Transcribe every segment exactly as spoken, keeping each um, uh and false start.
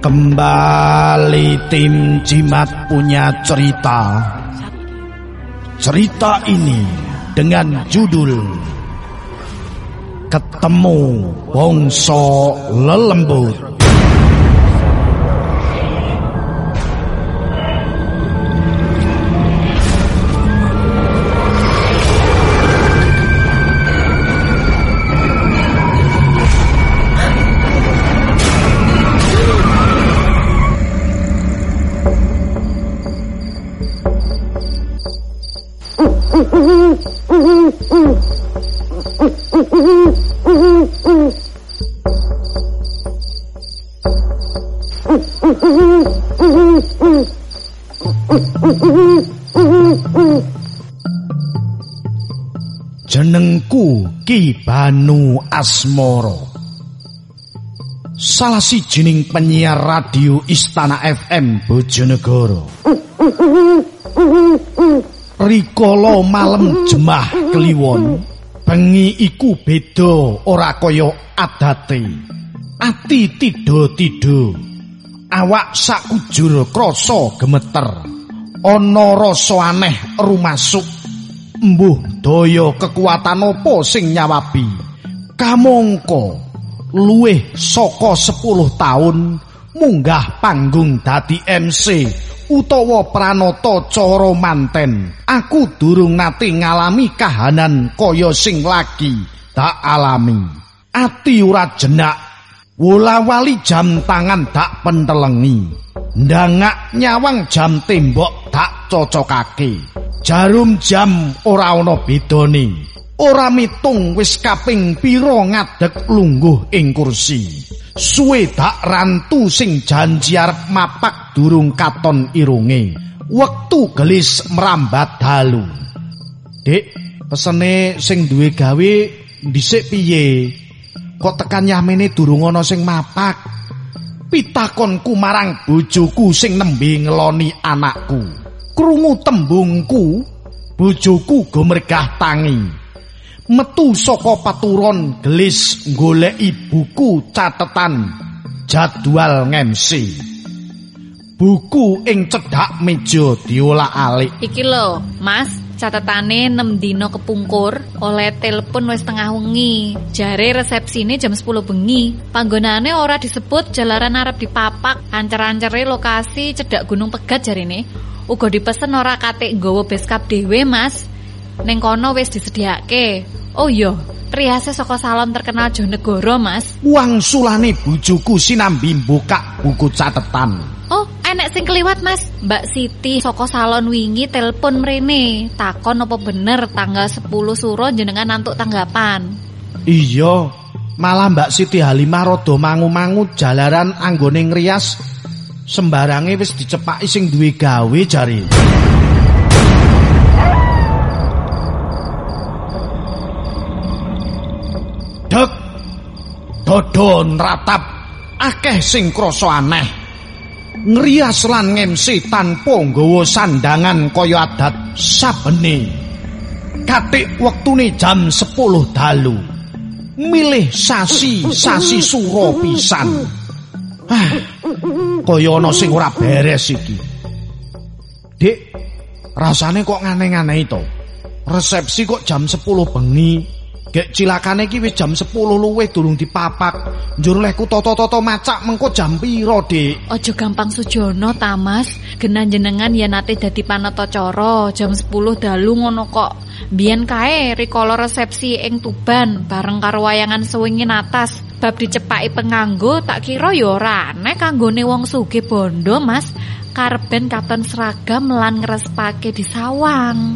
Kembali tim Jimat punya cerita. Cerita ini dengan judul Ketemu Bongso Lelembut. Jenengku Ki Banu Asmoro, salah sijining penyiar radio Istana F M Bojonegoro. Rikala malem jemah kliwon, bengi iku beda ora kaya adate. Ati tido-tido, awak sakujur krasa gemeter, ana rasa aneh rumasuk. Mbuh daya kekuatan apa sing nyawabi? Kamangka luwih saka sepuluh taun munggah panggung dadi M C utawa pranata cara manten. Aku durung nate ngalami kahanan kaya sing lagi tak alami. Ati ora jenak, wola-wali jam tangan dak pentelengi, ndangak nyawang jam tembok dak cocokake. Jarum jam ora ana bedane, ora mitung wis kaping pira ngadeg lungguh ing kursi. Suwe dak rantu sing janji arep mapak durung katon irunge. Wektu gelis merambat dalu. Dik, pesene sing duwe gawe dhisik piye? Kok tekan yamene durung ana sing mapak? Pitakonku marang bojoku sing nembe ngeloni anakku. Krungu tembungku, bojoku gumregah tangi. Metu saka paturon gelis goleki buku catetan jadwal nge-M C. Buku ing cedhak meja diolah-alik. Iki lho, Mas, catetane enam dina kepungkur, oleh telepon wis tengah wengi. Jare resepsine jam sepuluh bengi. Panggonane ora disebut, jalaran arep dipapak. Ancer-ancere lokasi cedhak Gunung Pegat jarine. Uga dipesen ora katik nggawa beskap dhewe, Mas. Ning kono wis disediakake. Oh iya, riase saka salon terkenal Jonegoro, Mas. Wangsulane bojoku sinambi mbukak buku catetan. Oh, enek sing kliwat, Mas. Mbak Siti saka salon wingi telepon mrene, takon apa bener tanggal sepuluh suro jenengan nantuk tanggapan. Iya, malah Mbak Siti Halimah rada mangu-mangu jalaran anggone ngrias. Sembarange wis dicepaki sing duwe gawe jare. Dek, dodon ratap, akeh sing krasa aneh. Ngrias lan nge-M C tanpa nggawa sandangan kaya adat sabene. Katik wektune jam sepuluh dalu. Milih sasi, sasi sura pisan. Ah, kaya ana sing ora beres iki. Dik, rasane kok ngane-ngane to. Resepsi kok jam sepuluh bengi. Gek cilakane iki wis jam sepuluh luwih durung dipapak. Njur lehku toto-toto macak mengko jam pira, Dik? Aja gampang sujono ta, Mas. Genan jenengan yen nate dadi panatacara jam sepuluh dalu ngono kok. Biyen kae rikala resepsi ing Tuban bareng karo wayangan suwingin atas. Bab dicepaki penganggo tak kira ya ora aneh kanggone wong sugih bondo, Mas. Karben katon seragam lan ngrespake di sawang.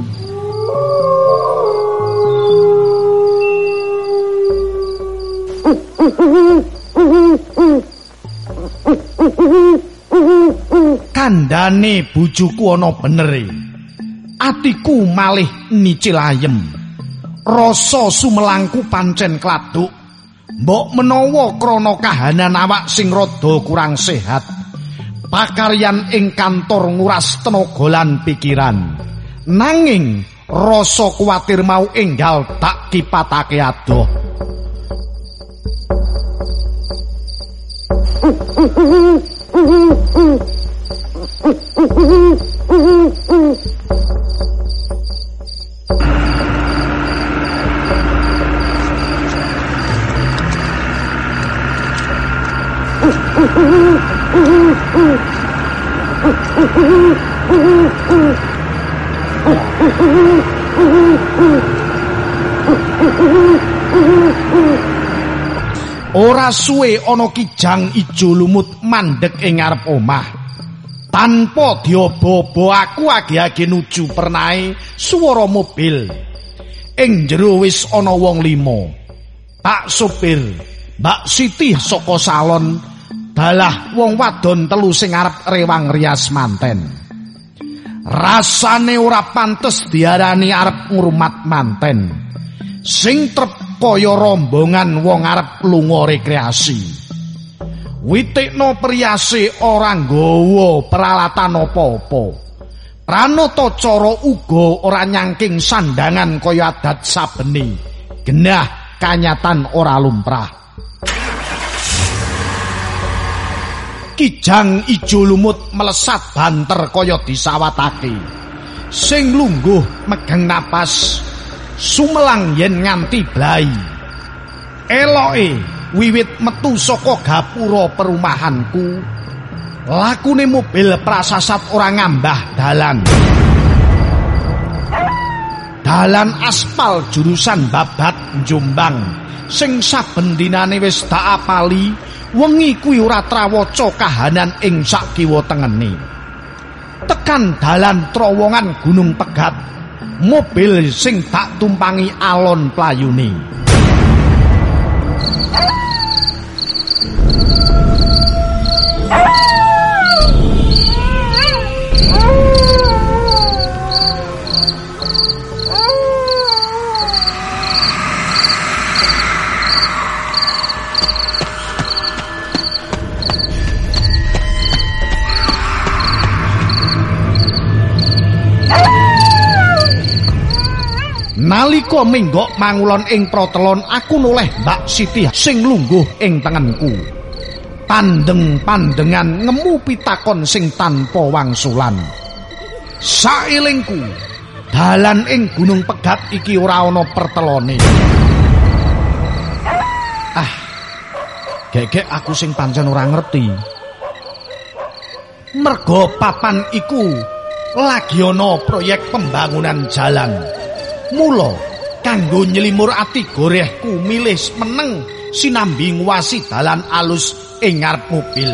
Kandhane bojoku ana benere. Atiku malih nicil ayem. Rasa sumelangku pancen kladuk. Mbok menawa krana kahanan awak sing rada kurang sehat. Pakaryan ing kantor nguras tenaga lan pikiran. Nanging rasa kuwatir mau enggal tak kipatake adoh. Ora suwe ana kijang ijo lumut mandheg ing ngarep omah. Tanpa diobo-obo aku age-age nuju pernahe swara mobil. Ing jero wis ana wong lima. Pak supir, Mbak Siti saka salon, dalah wong wadon telu sing arep rewang rias manten. Rasane ora pantes diarani arep ngrumat manten. Sing trep kaya rombongan wong arep lunga rekreasi. Witikno priase ora nggawa peralatan apa-apa. Pranata cara uga ora nyangking sandangan kaya adat sabeni. Genah kanyatan ora lumrah. Kijang ijo lumut melesat banter kaya disawatake. Sing lungguh megeng napas sumelang yen nganti blai. Eloke wiwit metu saka gapura perumahanku, lakune mobil prasasat ora ngambah dalan. Dalan aspal jurusan Babat Jombang sing saben dinane wis tak apali, wengi kuwi ora trawaca kahanan ing sak kiwa tengene. Tekan dalan terowongan Gunung Pegat, mobil sing tak tumpangi alon playune. Nalika menggok mangulon ing protelon, aku noleh Mbak Siti sing lungguh ing tengenku. Pandeng-pandengan ngemu pitakon sing tanpa wangsulan. Saelingku, dalan ing Gunung Pegat iki ora ana pertelone. Ah, gegek aku sing pancen ora ngerti. Merga papan iku lagi ana proyek pembangunan jalan. Mula kanggo nyelimur ati gorehku milih meneng sinambi nguwasi dalan alus ing ngarep mobil.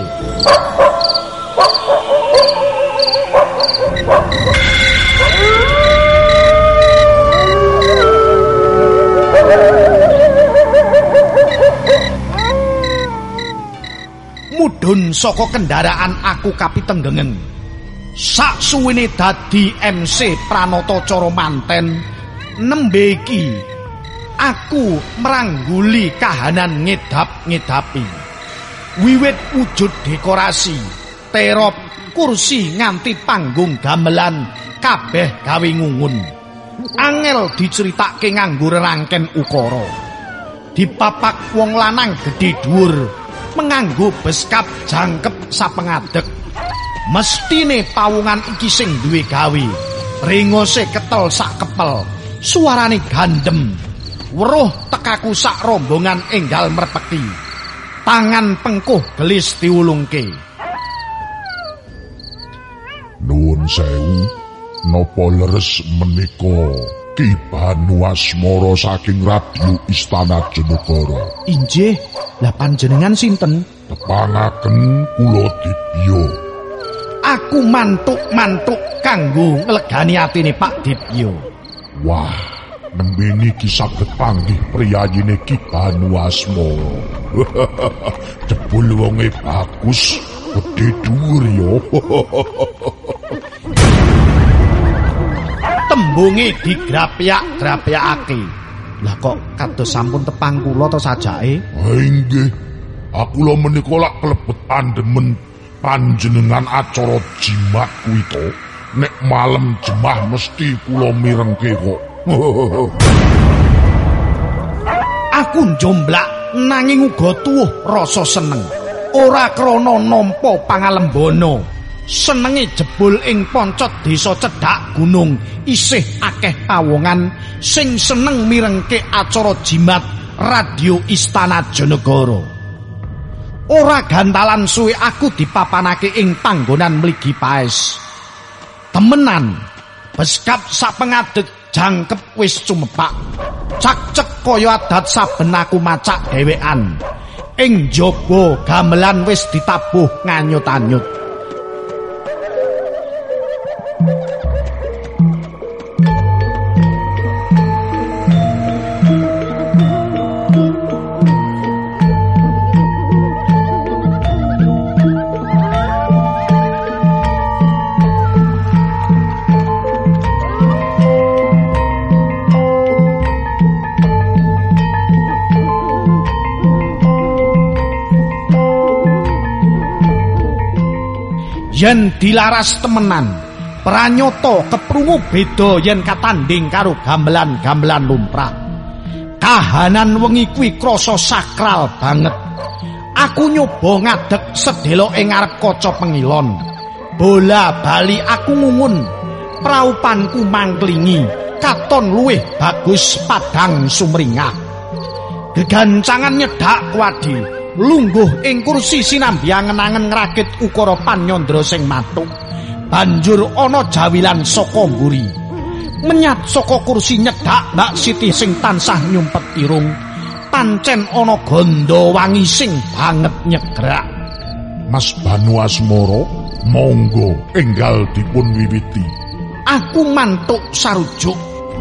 Mudhun saka kendaraan aku kapitenggengen. Sak suwene dadi M C pranata cara manten, nembe iki aku merangguli kahanan ngedap-ngedapi. Wiwit wujud dekorasi, terop, kursi nganti panggung gamelan kabeh gawe ngungun. Angel diceritake nganggo rangken ukara. Dipapak wong lanang gedhe dhuwur, menganggo beskap jangkep sapengadeg. Mestine pawungan iki sing duwe gawe. Ringose ketel sak kepel, suarane gandem. Weruh tekaku sak rombongan enggal merpeki. Tangan pengkuh gelis diulungke. Nuwun sewu, napa leres menika Ki Banu Asmara saking Radio Istana Jenegara? Injih, lah panjenengan sinten? Tepangaken kula Dibya. Aku mantuk-mantuk kanggo nglegani atine Pak Dibya. Wah, nembe niki saged panggih priyayine Ki Banu Asmara. Jebul wonge bagus, gedhe dhuwur ya. Tembunge digrapiak-grapiakake. Lah kok kados sampun tepang kula to sajake? Ha inggih. Aku lho menika lak klebet pandemen panjenengan acara jimat kuwi to. Nek malam jemah mesti kula mirengke kok. Aku njomblak nanging uga tuwuh rasa seneng. Ora krana nampa pangalembana. senenge jebul ing poncot desa cedhak gunung isih akeh pawongan sing seneng mirengke acara jimat radio Istana Janegara. Ora gantalan suwe aku dipapanake ing panggonan mligi paes. Temenan, beskap sapengadeg jangkep wis cumepak. Cak-cek kaya adat saben aku macak dhewekan. Ing jaba gamelan wis ditabuh nganyut-anyut. Yen dilaras temenan, pranyata keprungu beda yen katanding karo gamelan-gamelan lumrah. Kahanan wengi kuwi krasa sakral banget. Aku nyoba ngadeg sedhela ing ngarep kaca pengilon. Bola bali aku ngungun, praupanku mangklingi, katon luwih bagus padang sumringah. Gegancangan nyedak kuwadi. Lungguh ing kursi sinambi angen-angen ngrakit ukara panyandra sing matuk. Banjur ana jawilan saka mburi. Menyat saka kursi nyedak Mbak Siti sing tansah nyumpet irung. Pancen ana ganda wangi sing banget nyegrak. Mas Banu Asmara, monggo enggal dipun wiwiti. Aku mantuk sarujuk.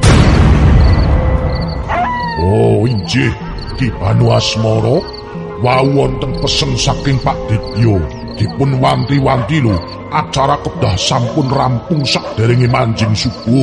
Oh, injih, Ki Banu Asmara. Wau wonten pesen saking Pak Dityo, dipun wanti-wanti lho, acara kedah sampun rampung sakderenge manjing subuh.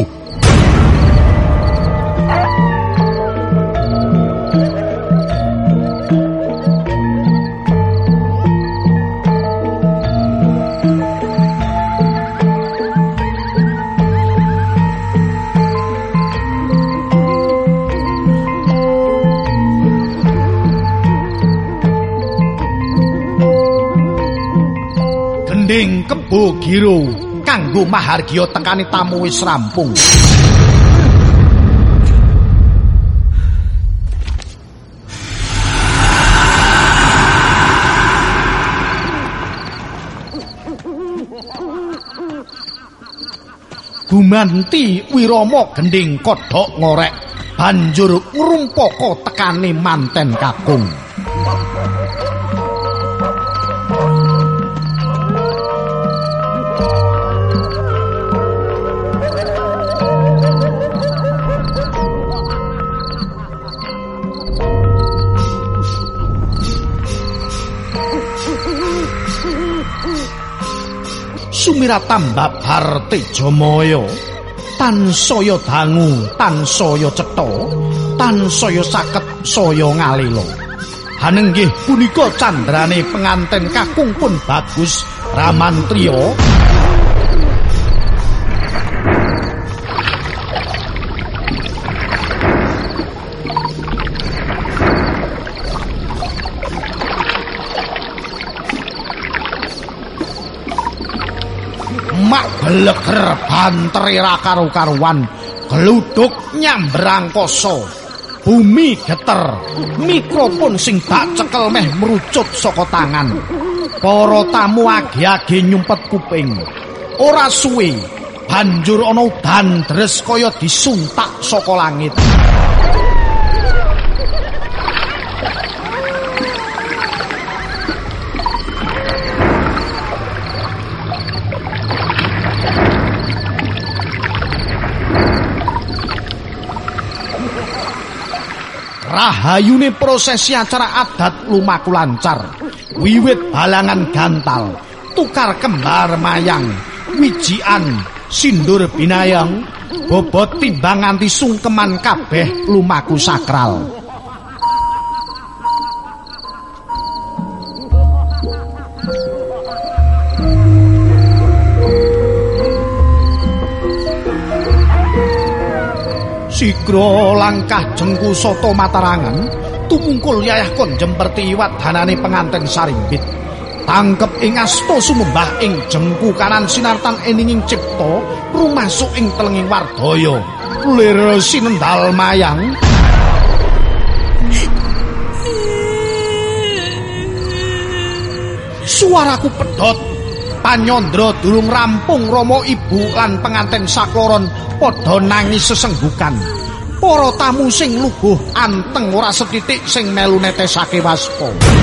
Gending kebo giro kanggo mahargya tekani tamu wis rampung. Gumanti Wirama gending kodhok ngorek banjur ngrumpaka tekane manten kakung. Sumiratan babar Tejamaya tansaya dangu tansaya cetha tansaya caket saya ngalila. Hanenggih punika candrane penganten kakung pun bagus Ramantriya. Mak geleger banteri ra karu-karuan, gluduk nyambrang koso. Bumi geter, mikrofon sing bak cekel meh merucut saka tangan. Para tamu agi-agi nyumpet kuping. Ora suwe, banjur ana udan deres kaya disuntak saka langit. Rahayune prosesi acara adat lumaku lancar. Wiwit balangan gantal, tukar kembar mayang, wijian, sindur binayang, bobot timbang nganti sungkeman kabeh lumaku sakral. Sigra langkah jengku soto matarangan tumungkul yayah kon jemperti iwat danane penganten sarimbit. tangkep ing asta sumembah ing jengku kanan sinartan eninging cipta rumasuk ing telenging wardaya lir sinendal mayang. Suaraku pedhot panyandra durung rampung Rama Ibu lan penganten sakloron padha nangis sesenggukan. Para tamu sing luguh anteng ora setitik sing melu netesake waspa.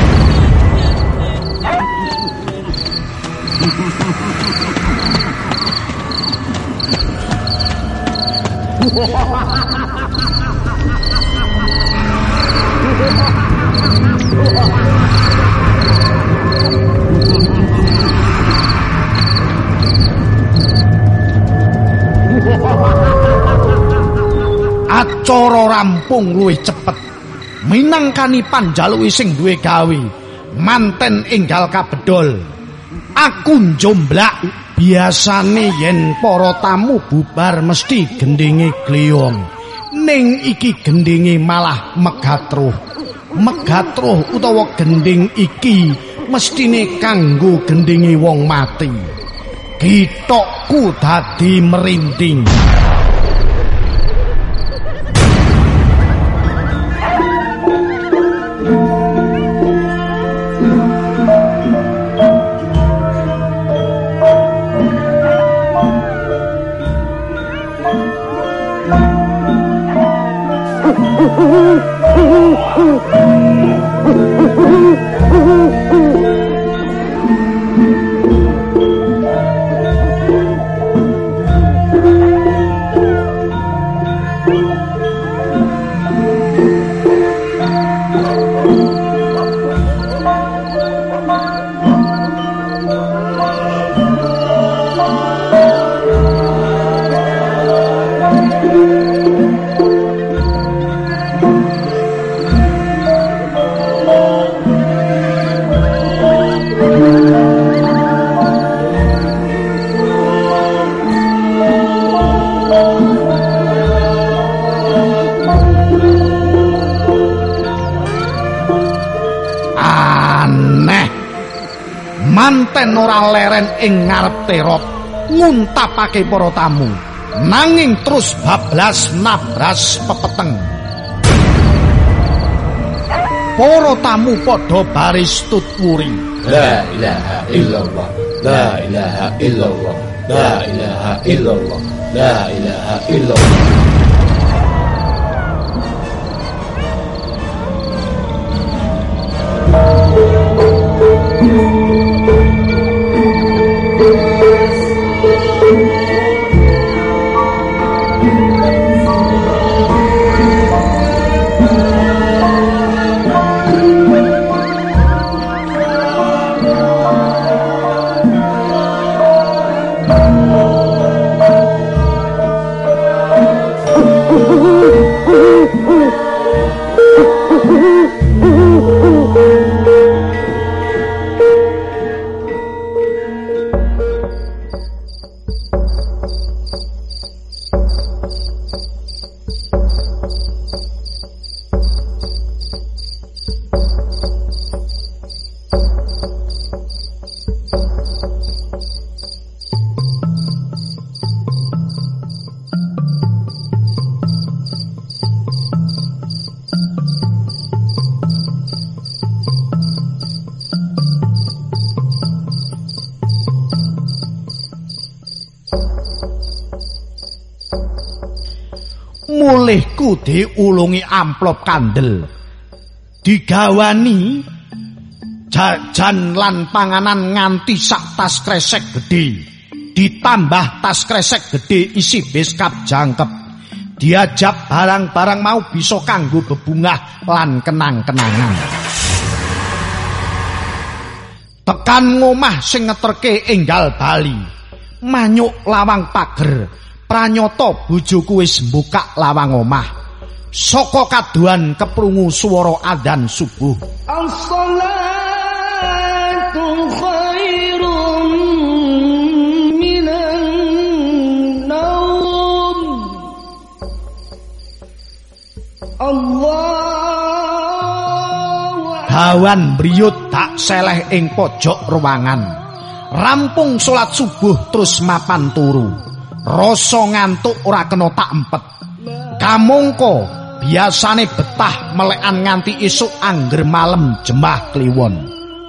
Acara rampung luwih cepet minangkani panjaluki sing duwe gawe manten enggal kabedol. Aku njomblak biasane yen para tamu bubar mesti gendhinge gliyong, ning iki gendhinge malah megatruh. Megatruh utawa gendhing iki mestine kanggo gendhinge wong mati. Githokku dadi merinding. Manten ora leren ing ngarep terot nguntapake para tamu nanging terus bablas nabras pepeteng. Para tamu padha baris tutwuri. La ilaha illallah, la ilaha illallah, la ilaha illallah, la ilaha illallah. Mulihku diulungi amplop kandel, digawani jajan lan panganan nganti sak tas kresek gedhe, ditambah tas kresek gedhe isi beskap jangkep. Diajab barang-barang mau bisa kanggo bebungah lan kenang-kenangan. Tekan ngomah sing ngeterke enggal bali, manyuk lawang pager. Pranyata bojoku wis mbukak lawang omah. Saka kaduan keprungu swara adzan subuh. As-salatu khairum minan naum. Allah Gawan mbriyut dak seleh ing pojok ruangan. Rampung salat subuh terus mapan turu. Rasa ngantuk ora kena tak empet. Kamangka biasane betah melekan nganti esuk angger malem jemah kliwon.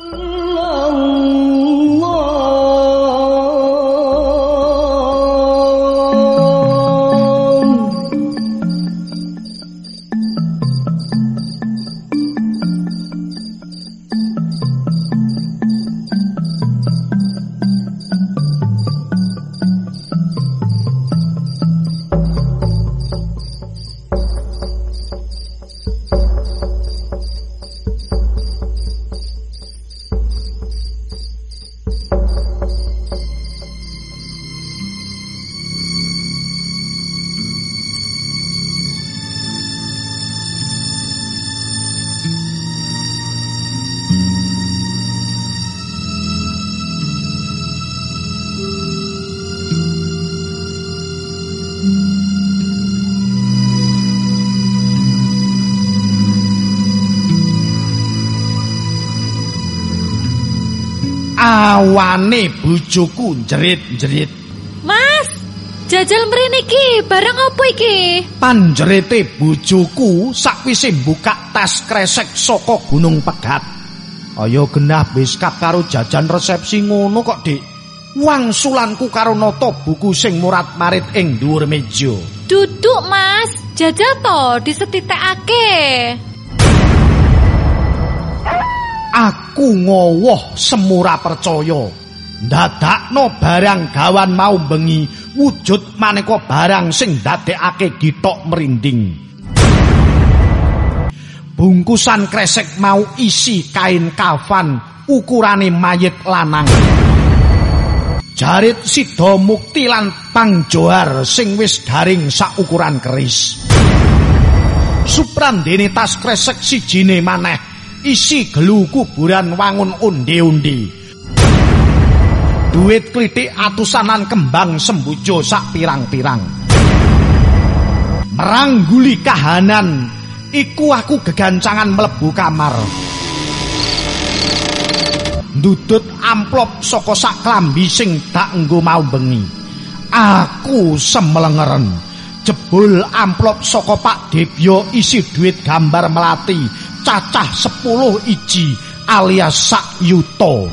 Awane bojoku njerit-njerit. Mas, jajal mrene iki, barang apa iki? Panjerite bojoku sakwise mbukak tas kresek saka Gunung Pegat. Ayo genah wis kap karo jajan resepsi ngono kok, Dik. Wangsulanku karo nata buku sing murat-marit ing dhuwur meja. Duduk, Mas. Jajal to disetitekake. Aku ngowoh semura percaya. Ndadakno barang gawan mau bengi wujud maneka barang sing ndadekake gitok merinding. Bungkusan kresek mau isi kain kafan ukurane mayit lanang. Jarit sida mukti lan pangjoar sing wis garing saukuran keris. Suprandene tas kresek sijine maneh isi gelu kuburan wangun undi-undi. Duit klitik atusanan kembang sembujo sak pirang-pirang. Merangguli kahanan iku aku gegancangan mlebu kamar. Ndudut amplop saka sak klambi sing dak nggo mau bengi. Aku semelengeren. Jebul amplop saka Pak Debyo isi duit gambar melati cacah sepuluh iji alias sak yuto.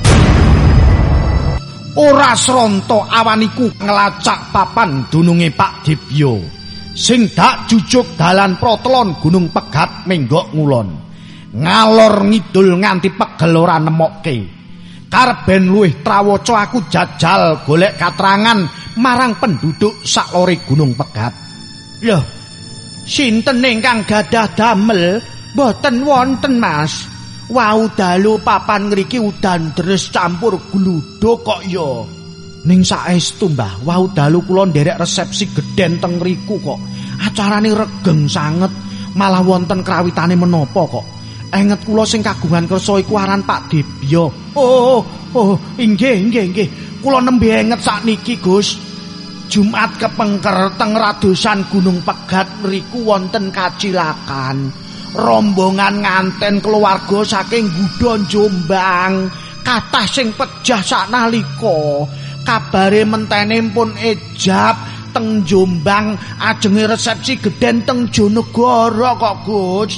Ora sronto awaniku ngelacak papan dununge Pak Debyo sing dak jujuk dalan protelon Gunung Pegat menggok ngulon. Ngalor ngidul nganti pegel ora nemokke. Karben luwih trawaca aku jajal golek katrangan marang penduduk saklore Gunung Pegat. Lho, sinten ingkang gadah damel? Boten wonten, Mas. Wau dalu papan ngriki udan deres campur gluduk kok ya. Ning saestu, Mbah, wau dalu kula nderek resepsi gedhen teng mriku kok. Acarane regeng sanget, malah wonten krawitane menapa kok. Enget kula sing kagungan kersa iku aran Pak Debyo. Oh, oh, inggih, inggih, inggih. Kula nembe enget sakniki, Gus. Jumat kepengker teng radosan Gunung Pegat mriku wonten kacilakan. Rombongan nganten keluarga saking Gudon Jombang, kathah sing pejah saknalika. Kabare mentene pun ejab teng Jombang ajenge resepsi gedhen teng Jonegoro kok, Gus.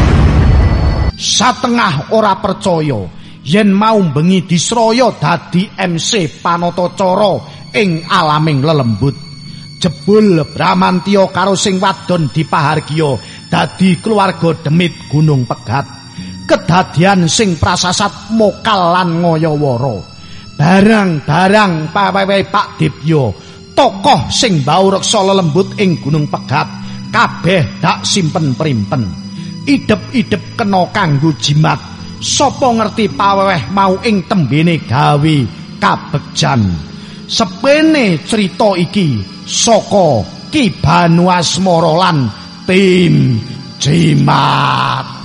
Satengah ora percaya yen mau bengi disraya dadi M C panatacara ing alaming lelembut. Jebul Bramantya karo sing wadon dipahargya dadi keluarga demit Gunung Pegat. Kedadian sing prasasat mokal lan ngayawara. Barang-barang pawewe Pak Debyo, tokoh sing bau reksa lelembut ing Gunung Pegat, kabeh dak simpen primpen. Idep-idep kena kanggo jimat. Sapa ngerti paweweh mau ing tembene gawe kabegjan. Sepene cerita iki saka Ki Banu Asmara lan tim Jimat.